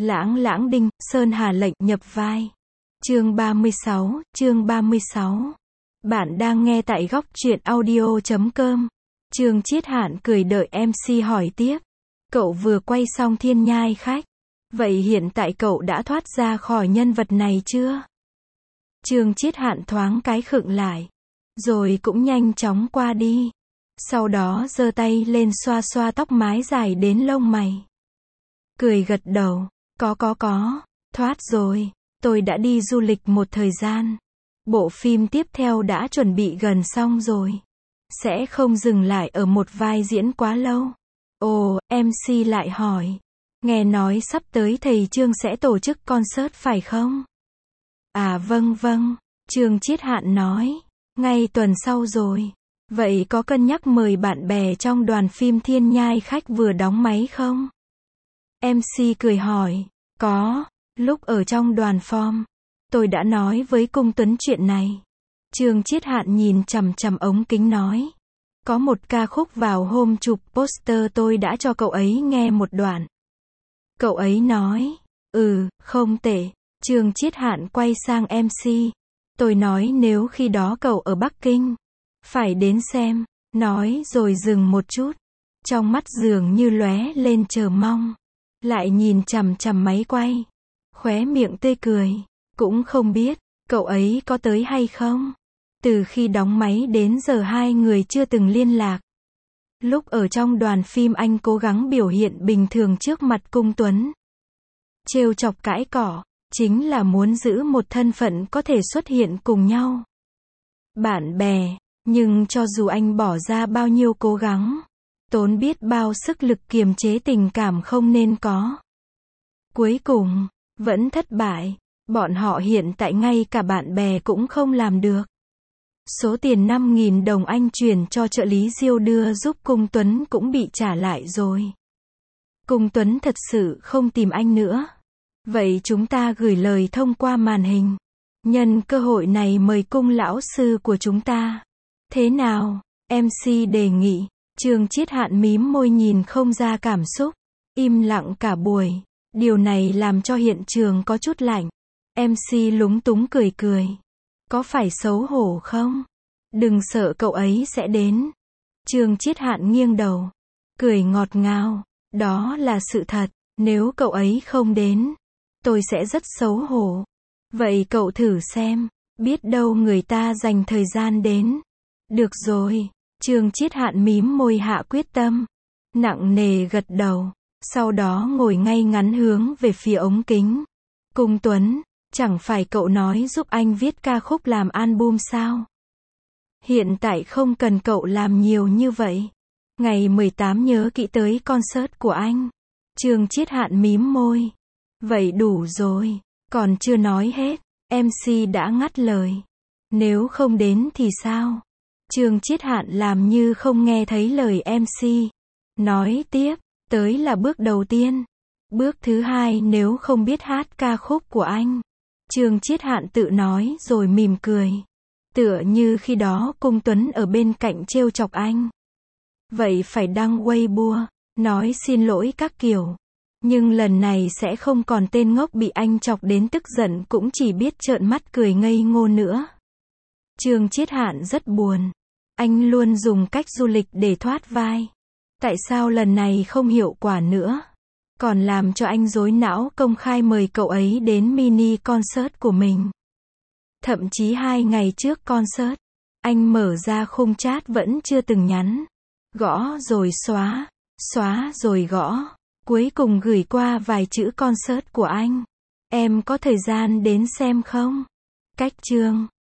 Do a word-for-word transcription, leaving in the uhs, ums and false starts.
Lãng lãng đinh, Sơn Hà lệnh nhập vai. Chương ba mươi sáu, chương ba mươi sáu. Bạn đang nghe tại góc truyện audio chấm com. Trương Chiết Hạn cười đợi em xê hỏi tiếp. Cậu vừa quay xong Thiên Nhai Khách. Vậy hiện tại cậu đã thoát ra khỏi nhân vật này chưa? Trương Chiết Hạn thoáng cái khựng lại. Rồi cũng nhanh chóng qua đi. Sau đó giơ tay lên xoa xoa tóc mái dài đến lông mày. Cười gật đầu. Có có có. Thoát rồi. Tôi đã đi du lịch một thời gian. Bộ phim tiếp theo đã chuẩn bị gần xong rồi. Sẽ không dừng lại ở một vai diễn quá lâu. Ồ, em xê lại hỏi. Nghe nói sắp tới thầy Trương sẽ tổ chức concert phải không? À vâng vâng. Trương Chiết Hạn nói. Ngay tuần sau rồi. Vậy có cân nhắc mời bạn bè trong đoàn phim Thiên Nhai Khách vừa đóng máy không? em xê cười hỏi. Có. Lúc ở trong đoàn form, tôi đã nói với Cung Tuấn chuyện này. Trương Chiết Hạn nhìn chằm chằm ống kính nói. Có một ca khúc vào hôm chụp poster tôi đã cho cậu ấy nghe một đoạn. Cậu ấy nói. Ừ, không tệ. Trương Chiết Hạn quay sang em xê. Tôi nói nếu khi đó cậu ở Bắc Kinh, phải đến xem. Nói rồi dừng một chút. Trong mắt dường như lóe lên chờ mong. Lại nhìn chằm chằm máy quay. Khóe miệng tươi cười. Cũng không biết, cậu ấy có tới hay không? Từ khi đóng máy đến giờ hai người chưa từng liên lạc. Lúc ở trong đoàn phim anh cố gắng biểu hiện bình thường trước mặt Cung Tuấn. Trêu chọc cãi cỏ, chính là muốn giữ một thân phận có thể xuất hiện cùng nhau. Bạn bè, nhưng cho dù anh bỏ ra bao nhiêu cố gắng, tốn biết bao sức lực kiềm chế tình cảm không nên có. Cuối cùng, vẫn thất bại. Bọn họ hiện tại ngay cả bạn bè cũng không làm được. Số tiền năm nghìn đồng anh chuyển cho trợ lý Diêu đưa giúp Cung Tuấn cũng bị trả lại rồi. Cung Tuấn thật sự không tìm anh nữa. Vậy chúng ta gửi lời thông qua màn hình. Nhân cơ hội này mời Cung lão sư của chúng ta. Thế nào? em xê đề nghị. Trương Chiết Hạn mím môi nhìn không ra cảm xúc. Im lặng cả buổi. Điều này làm cho hiện trường có chút lạnh. em xê lúng túng cười cười. Có phải xấu hổ không? Đừng sợ cậu ấy sẽ đến. Trương Chiết Hạn nghiêng đầu. Cười ngọt ngào. Đó là sự thật. Nếu cậu ấy không đến, tôi sẽ rất xấu hổ. Vậy cậu thử xem. Biết đâu người ta dành thời gian đến. Được rồi. Trương Chiết Hạn mím môi hạ quyết tâm. Nặng nề gật đầu. Sau đó ngồi ngay ngắn hướng về phía ống kính. Cung Tuấn, chẳng phải cậu nói giúp anh viết ca khúc làm album sao? Hiện tại không cần cậu làm nhiều như vậy. Ngày mười tám nhớ kỹ tới concert của anh. Trương Chiết Hạn mím môi. Vậy đủ rồi, còn chưa nói hết. em xê đã ngắt lời. Nếu không đến thì sao? Trương Chiết Hạn làm như không nghe thấy lời em xê. Nói tiếp. Tới là bước đầu tiên. Bước thứ hai nếu không biết hát ca khúc của anh. Trương Chiết Hạn tự nói rồi mỉm cười. Tựa như khi đó Cung Tuấn ở bên cạnh trêu chọc anh. Vậy phải đăng Weibo, nói xin lỗi các kiểu. Nhưng lần này sẽ không còn tên ngốc bị anh chọc đến tức giận cũng chỉ biết trợn mắt cười ngây ngô nữa. Trương Chiết Hạn rất buồn. Anh luôn dùng cách du lịch để thoát vai. Tại sao lần này không hiệu quả nữa? Còn làm cho anh rối não công khai mời cậu ấy đến mini concert của mình. Thậm chí hai ngày trước concert, anh mở ra khung chat vẫn chưa từng nhắn. Gõ rồi xóa, xóa rồi gõ. Cuối cùng gửi qua vài chữ concert của anh. Em có thời gian đến xem không? Cách chương